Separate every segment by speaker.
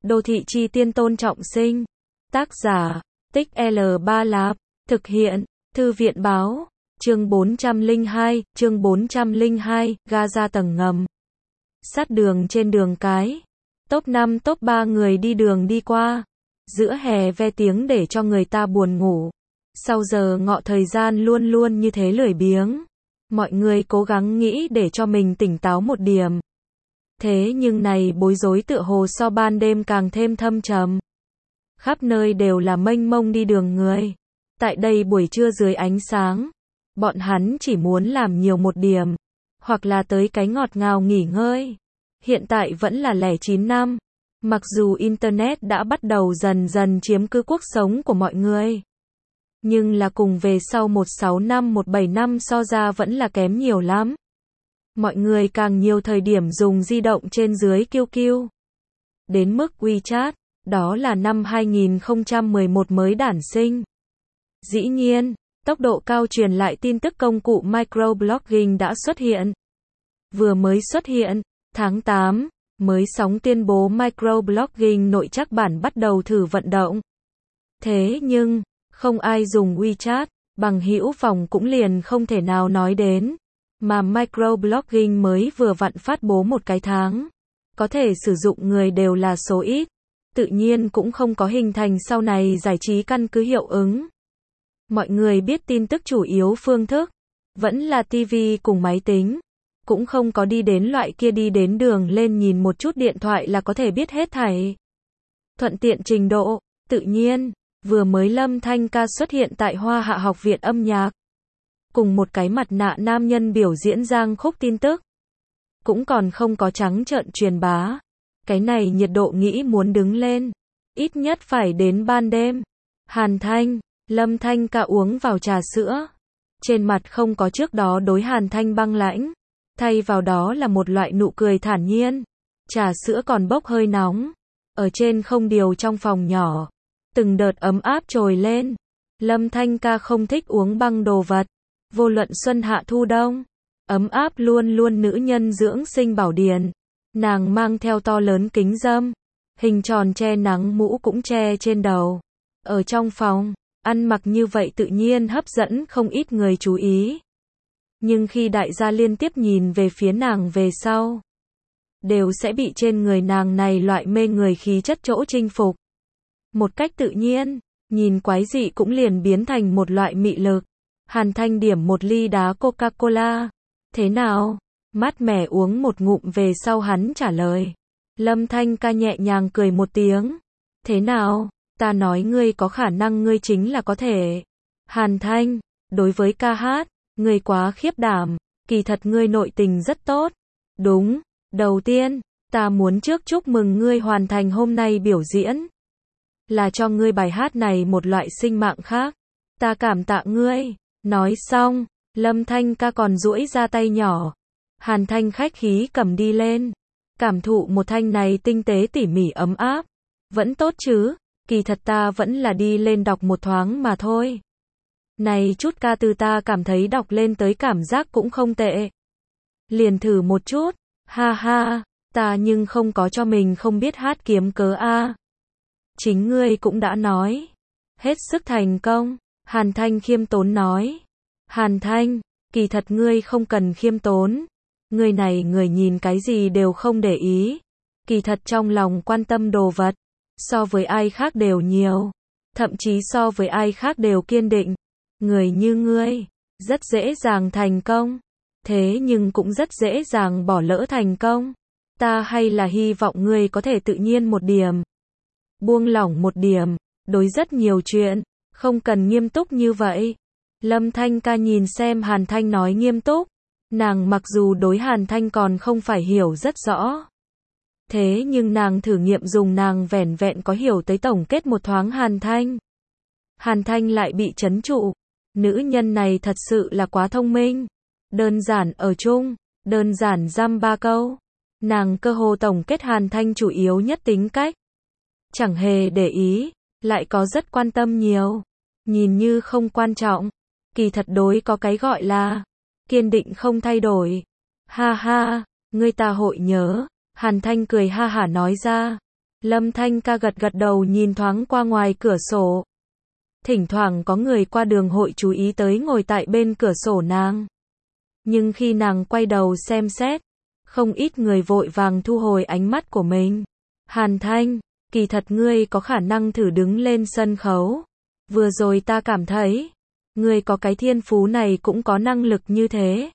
Speaker 1: Đô thị chi tiên Tôn Trọng Sinh. Tác giả, Tích L3 Lạp. Thực hiện, Thư viện báo. Chương 402, ga ra tầng ngầm. Sát đường trên đường cái. Top 5 top 3 người đi đường đi qua. Giữa hè ve tiếng để cho người ta buồn ngủ. Sau giờ ngọ thời gian luôn luôn như thế lười biếng. Mọi người cố gắng nghĩ để cho mình tỉnh táo một điểm. Thế nhưng này bối rối tựa hồ so ban đêm càng thêm thâm trầm. Khắp nơi đều là mênh mông đi đường người. Tại đây buổi trưa dưới ánh sáng, bọn hắn chỉ muốn làm nhiều một điểm, hoặc là tới cái ngọt ngào nghỉ ngơi. Hiện tại vẫn là 09 năm, mặc dù Internet đã bắt đầu dần dần chiếm cứ cuộc sống của mọi người. Nhưng là cùng về sau 16 năm 17 năm so ra vẫn là kém nhiều lắm. Mọi người càng nhiều thời điểm dùng di động trên dưới QQ. Đến mức WeChat, đó là năm 2011 mới đản sinh. Dĩ nhiên, tốc độ cao truyền lại tin tức công cụ microblogging đã xuất hiện. Vừa mới xuất hiện, tháng 8, mới sóng tuyên bố microblogging nội trắc bản bắt đầu thử vận động. Thế nhưng, không ai dùng WeChat, bằng hữu phòng cũng liền không thể nào nói đến. Mà microblogging mới vừa vặn phát bố một cái tháng. Có thể sử dụng người đều là số ít. Tự nhiên cũng không có hình thành sau này giải trí căn cứ hiệu ứng. Mọi người biết tin tức chủ yếu phương thức vẫn là TV cùng máy tính. Cũng không có đi đến loại kia đi đến đường lên nhìn một chút điện thoại là có thể biết hết thảy. Thuận tiện trình độ, tự nhiên, vừa mới Lâm Thanh Ca xuất hiện tại Hoa Hạ Học viện âm nhạc. Cùng một cái mặt nạ nam nhân biểu diễn giang khúc tin tức. Cũng còn không có trắng trợn truyền bá. Cái này nhiệt độ nghĩ muốn đứng lên. Ít nhất phải đến ban đêm. Hàn Thanh, Lâm Thanh Ca uống vào trà sữa. Trên mặt không có trước đó đối Hàn Thanh băng lãnh. Thay vào đó là một loại nụ cười thản nhiên. Trà sữa còn bốc hơi nóng. Ở trên không điều trong phòng nhỏ. Từng đợt ấm áp trồi lên. Lâm Thanh Ca không thích uống băng đồ vật. Vô luận xuân hạ thu đông. Ấm áp luôn luôn nữ nhân dưỡng sinh bảo điển. Nàng mang theo to lớn kính râm. Hình tròn che nắng mũ cũng che trên đầu. Ở trong phòng, ăn mặc như vậy tự nhiên hấp dẫn không ít người chú ý. Nhưng khi đại gia liên tiếp nhìn về phía nàng về sau, đều sẽ bị trên người nàng này loại mê người khí chất chỗ chinh phục. Một cách tự nhiên, nhìn quái dị cũng liền biến thành một loại mị lực. Hàn Thanh điểm một ly đá Coca-Cola. Thế nào? Mát mẻ uống một ngụm về sau hắn trả lời. Lâm Thanh Ca nhẹ nhàng cười một tiếng. Thế nào? Ta nói ngươi có khả năng ngươi chính là có thể. Hàn Thanh, đối với ca hát, ngươi quá khiếp đảm. Kỳ thật ngươi nội tình rất tốt. Đúng, đầu tiên, ta muốn trước chúc mừng ngươi hoàn thành hôm nay biểu diễn. Là cho ngươi bài hát này một loại sinh mạng khác. Ta cảm tạ ngươi. Nói xong, Lâm Thanh Ca còn duỗi ra tay nhỏ. Hàn Thanh khách khí cầm đi lên. Cảm thụ một thanh này tinh tế tỉ mỉ ấm áp. Vẫn tốt chứ, kỳ thật ta vẫn là đi lên đọc một thoáng mà thôi. Này chút ca từ ta cảm thấy đọc lên tới cảm giác cũng không tệ. Liền thử một chút, ha ha, ta nhưng không có cho mình không biết hát kiếm cớ a. Chính ngươi cũng đã nói. Hết sức thành công, Hàn Thanh khiêm tốn nói. Hàn Thanh, kỳ thật ngươi không cần khiêm tốn. Ngươi này người nhìn cái gì đều không để ý. Kỳ thật trong lòng quan tâm đồ vật. So với ai khác đều nhiều. Thậm chí so với ai khác đều kiên định. Người như ngươi, rất dễ dàng thành công. Thế nhưng cũng rất dễ dàng bỏ lỡ thành công. Ta hay là hy vọng ngươi có thể tự nhiên một điểm. Buông lỏng một điểm. Đối rất nhiều chuyện. Không cần nghiêm túc như vậy. Lâm Thanh Ca nhìn xem Hàn Thanh nói nghiêm túc. Nàng mặc dù đối Hàn Thanh còn không phải hiểu rất rõ. Thế nhưng nàng thử nghiệm dùng nàng vẻn vẹn có hiểu tới tổng kết một thoáng Hàn Thanh. Hàn Thanh lại bị trấn trụ. Nữ nhân này thật sự là quá thông minh. Đơn giản ở chung, đơn giản dăm ba câu. Nàng cơ hồ tổng kết Hàn Thanh chủ yếu nhất tính cách. Chẳng hề để ý, lại có rất quan tâm nhiều. Nhìn như không quan trọng. Kỳ thật đối có cái gọi là kiên định không thay đổi. Ha ha, ngươi ta hội nhớ. Hàn Thanh cười ha hả nói ra. Lâm Thanh ca gật gật đầu nhìn thoáng qua ngoài cửa sổ. Thỉnh thoảng có người qua đường hội chú ý tới ngồi tại bên cửa sổ nàng. Nhưng khi nàng quay đầu xem xét, không ít người vội vàng thu hồi ánh mắt của mình. Hàn Thanh, kỳ thật ngươi có khả năng thử đứng lên sân khấu. Vừa rồi ta cảm thấy, ngươi có cái thiên phú này cũng có năng lực như thế.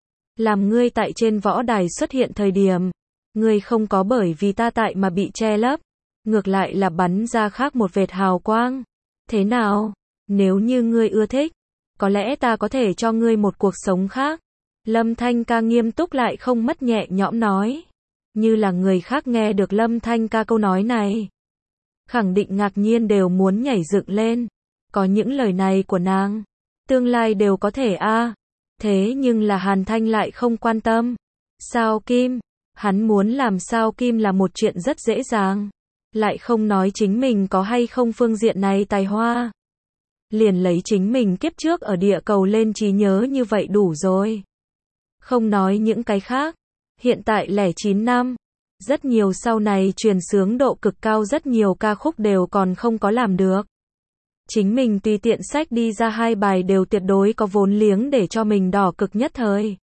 Speaker 1: Làm ngươi tại trên võ đài xuất hiện thời điểm, ngươi không có bởi vì ta tại mà bị che lấp, ngược lại là bắn ra khác một vệt hào quang. Thế nào? Nếu như ngươi ưa thích, có lẽ ta có thể cho ngươi một cuộc sống khác. Lâm Thanh ca nghiêm túc lại không mất nhẹ nhõm nói. Như là người khác nghe được Lâm Thanh ca câu nói này, khẳng định ngạc nhiên đều muốn nhảy dựng lên. Có những lời này của nàng, tương lai đều có thể a. Thế nhưng là Hàn Thanh lại không quan tâm. Sao Kim? Hắn muốn làm sao Kim là một chuyện rất dễ dàng. Lại không nói chính mình có hay không phương diện này tài hoa. Liền lấy chính mình kiếp trước ở địa cầu lên trí nhớ như vậy đủ rồi. Không nói những cái khác. Hiện tại 09 năm. Rất nhiều sau này truyền xướng độ cực cao rất nhiều ca khúc đều còn không có làm được. Chính mình tùy tiện sách đi ra 2 bài đều tuyệt đối có vốn liếng để cho mình đỏ cực nhất thời.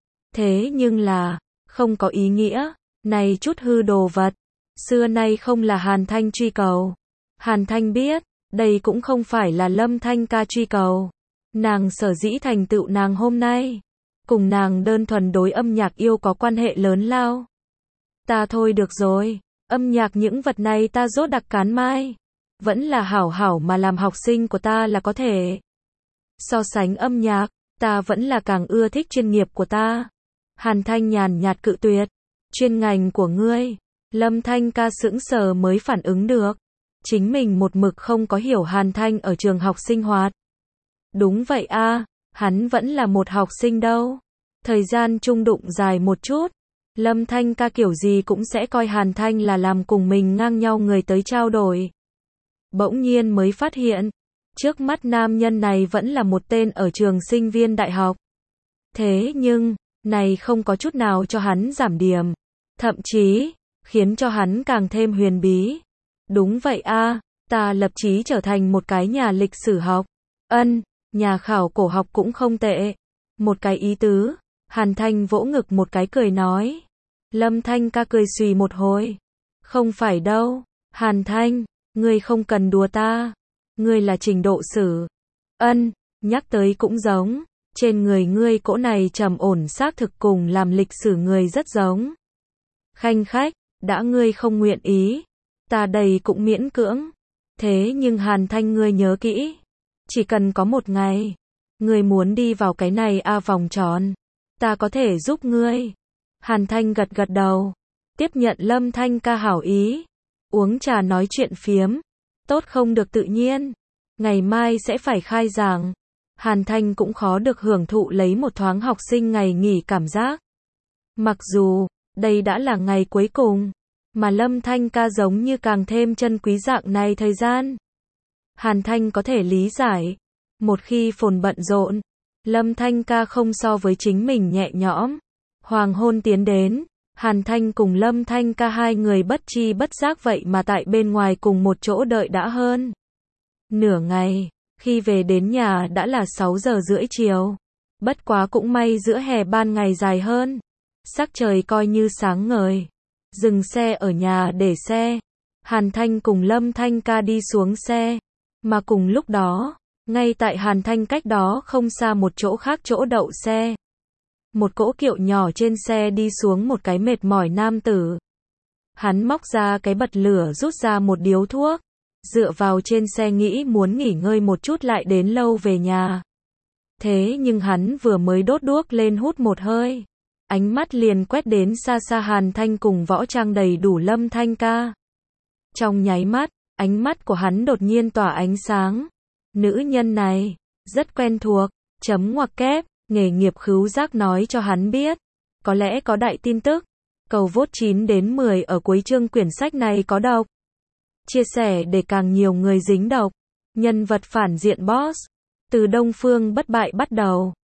Speaker 1: Thế nhưng là, không có ý nghĩa, này chút hư đồ vật, xưa nay không là Hàn Thanh truy cầu. Hàn Thanh biết, đây cũng không phải là Lâm Thanh ca truy cầu. Nàng sở dĩ thành tựu nàng hôm nay, cùng nàng đơn thuần đối âm nhạc yêu có quan hệ lớn lao. Ta thôi được rồi, âm nhạc những vật này ta dốt đặc cán mai. Vẫn là hảo hảo mà làm học sinh của ta là có thể. So sánh âm nhạc, ta vẫn là càng ưa thích chuyên nghiệp của ta. Hàn Thanh nhàn nhạt cự tuyệt. Chuyên ngành của ngươi. Lâm Thanh ca sững sờ mới phản ứng được. Chính mình một mực không có hiểu Hàn Thanh ở trường học sinh hoạt. Đúng vậy a, hắn vẫn là một học sinh đâu. Thời gian chung đụng dài một chút. Lâm Thanh ca kiểu gì cũng sẽ coi Hàn Thanh là làm cùng mình ngang nhau người tới trao đổi. Bỗng nhiên mới phát hiện, trước mắt nam nhân này vẫn là một tên ở trường sinh viên đại học. Thế nhưng, này không có chút nào cho hắn giảm điểm. Thậm chí, khiến cho hắn càng thêm huyền bí. Đúng vậy a, ta lập chí trở thành một cái nhà lịch sử học. Nhà khảo cổ học cũng không tệ. Một cái ý tứ. Hàn Thanh vỗ ngực một cái cười nói. Lâm Thanh ca cười xùy một hồi. Không phải đâu, Hàn Thanh, ngươi không cần đùa ta. Ngươi là trình độ sử. Nhắc tới cũng giống. Trên người ngươi cỗ này trầm ổn xác thực cùng làm lịch sử người rất giống. Khanh khách, đã ngươi không nguyện ý. Ta đây cũng miễn cưỡng. Thế nhưng Hàn Thanh ngươi nhớ kỹ. Chỉ cần có một ngày. Ngươi muốn đi vào cái này vòng tròn. Ta có thể giúp ngươi. Hàn Thanh gật gật đầu. Tiếp nhận Lâm Thanh ca hảo ý. Uống trà nói chuyện phiếm. Tốt không được tự nhiên. Ngày mai sẽ phải khai giảng. Hàn Thanh cũng khó được hưởng thụ lấy một thoáng học sinh ngày nghỉ cảm giác. Mặc dù, đây đã là ngày cuối cùng. Mà Lâm Thanh ca giống như càng thêm trân quý dạng này thời gian. Hàn Thanh có thể lý giải. Một khi phồn bận rộn, Lâm Thanh ca không so với chính mình nhẹ nhõm. Hoàng hôn tiến đến, Hàn Thanh cùng Lâm Thanh ca hai người bất chi bất giác vậy mà tại bên ngoài cùng một chỗ đợi đã hơn nửa ngày, khi về đến nhà đã là 6:30 chiều. Bất quá cũng may giữa hè ban ngày dài hơn, sắc trời coi như sáng ngời. Dừng xe ở nhà để xe, Hàn Thanh cùng Lâm Thanh ca đi xuống xe, mà cùng lúc đó, ngay tại Hàn Thanh cách đó không xa một chỗ khác chỗ đậu xe. Một cỗ kiệu nhỏ trên xe đi xuống một cái mệt mỏi nam tử. Hắn móc ra cái bật lửa rút ra một điếu thuốc. Dựa vào trên xe nghĩ muốn nghỉ ngơi một chút lại đến lâu về nhà. Thế nhưng hắn vừa mới đốt đuốc lên hút một hơi. Ánh mắt liền quét đến xa xa Hàn Thanh cùng võ trang đầy đủ Lâm Thanh ca. Trong nháy mắt, ánh mắt của hắn đột nhiên tỏa ánh sáng. Nữ nhân này, rất quen thuộc, chấm ngoặc kép. Nghề nghiệp khứu giác nói cho hắn biết. Có lẽ có đại tin tức. Cầu vote 9 đến 10 ở cuối chương quyển sách này có độc. Chia sẻ để càng nhiều người dính độc. Nhân vật phản diện boss. Từ Đông Phương bất bại bắt đầu.